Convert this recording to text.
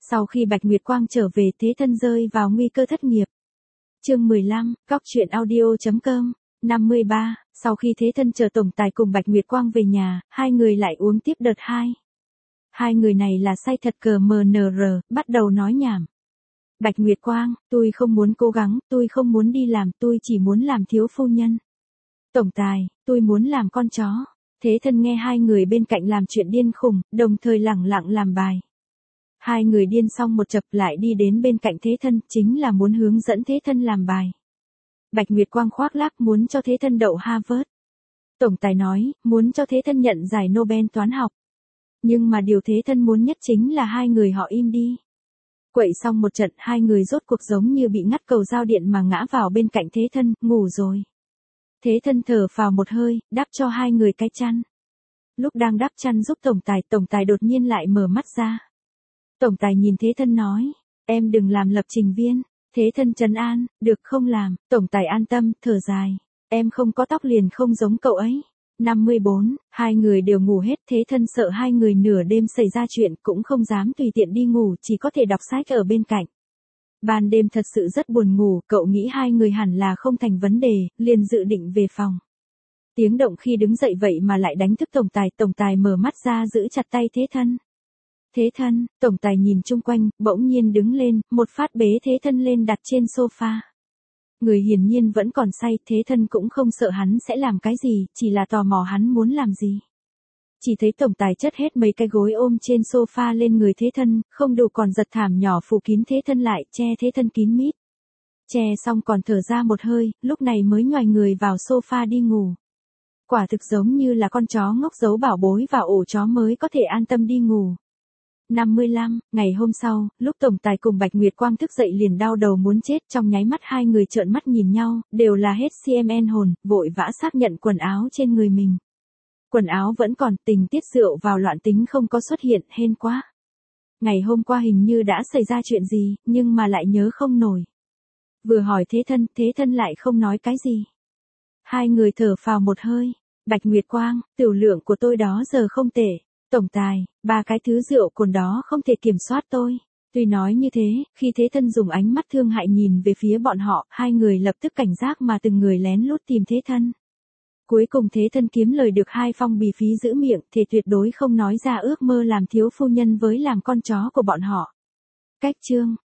Sau khi Bạch Nguyệt Quang trở về, Thế Thân rơi vào nguy cơ thất nghiệp. Chương 15, Cóc truyện audio.com. 53, sau khi Thế Thân chờ tổng tài cùng Bạch Nguyệt Quang về nhà, hai người lại uống tiếp đợt 2. Hai người này là say thật cờ MNR, bắt đầu nói nhảm. Bạch Nguyệt Quang, tôi không muốn cố gắng, tôi không muốn đi làm, tôi chỉ muốn làm thiếu phu nhân. Tổng tài, tôi muốn làm con chó. Thế Thân nghe hai người bên cạnh làm chuyện điên khùng, đồng thời lẳng lặng làm bài. Hai người điên xong một chập lại đi đến bên cạnh Thế Thân, chính là muốn hướng dẫn Thế Thân làm bài. Bạch Nguyệt Quang khoác lác muốn cho Thế Thân đậu Harvard. Tổng tài nói, muốn cho Thế Thân nhận giải Nobel toán học. Nhưng mà điều Thế Thân muốn nhất chính là hai người họ im đi. Quậy xong một trận, hai người rốt cuộc giống như bị ngắt cầu giao điện mà ngã vào bên cạnh Thế Thân, ngủ rồi. Thế Thân thở phào một hơi, đắp cho hai người cái chăn. Lúc đang đắp chăn giúp tổng tài đột nhiên lại mở mắt ra. Tổng tài nhìn Thế Thân nói, em đừng làm lập trình viên. Thế Thân trấn an, được không làm. Tổng tài an tâm, thở dài, em không có tóc liền không giống cậu ấy. 54, hai người đều ngủ hết. Thế Thân sợ hai người nửa đêm xảy ra chuyện, cũng không dám tùy tiện đi ngủ, chỉ có thể đọc sách ở bên cạnh. Ban đêm thật sự rất buồn ngủ, cậu nghĩ hai người hẳn là không thành vấn đề, liền dự định về phòng. Tiếng động khi đứng dậy vậy mà lại đánh thức tổng tài mở mắt ra giữ chặt tay Thế Thân. Thế Thân, tổng tài nhìn chung quanh, bỗng nhiên đứng lên, một phát bế Thế Thân lên đặt trên sofa. Người hiển nhiên vẫn còn say, Thế Thân cũng không sợ hắn sẽ làm cái gì, chỉ là tò mò hắn muốn làm gì. Chỉ thấy tổng tài chất hết mấy cái gối ôm trên sofa lên người Thế Thân, không đủ còn giật thảm nhỏ phủ kín Thế Thân lại, che Thế Thân kín mít. Che xong còn thở ra một hơi, lúc này mới nhoài người vào sofa đi ngủ. Quả thực giống như là con chó ngốc giấu bảo bối vào ổ chó mới có thể an tâm đi ngủ. 55, ngày hôm sau, lúc tổng tài cùng Bạch Nguyệt Quang thức dậy liền đau đầu muốn chết, trong nháy mắt hai người trợn mắt nhìn nhau, đều là hết CMN hồn, vội vã xác nhận quần áo trên người mình. Quần áo vẫn còn, tình tiết rượu vào loạn tính không có xuất hiện, hên quá. Ngày hôm qua hình như đã xảy ra chuyện gì, nhưng mà lại nhớ không nổi. Vừa hỏi Thế Thân lại không nói cái gì. Hai người thở phào một hơi. Bạch Nguyệt Quang, tiểu lượng của tôi đó giờ không tệ. Tổng tài, 3 cái thứ rượu cồn đó không thể kiểm soát tôi. Tuy nói như thế, khi Thế Thân dùng ánh mắt thương hại nhìn về phía bọn họ, hai người lập tức cảnh giác mà từng người lén lút tìm Thế Thân. Cuối cùng Thế Thân kiếm lời được 2 phong bì phí giữ miệng, thì tuyệt đối không nói ra ước mơ làm thiếu phu nhân với làm con chó của bọn họ. Cách chương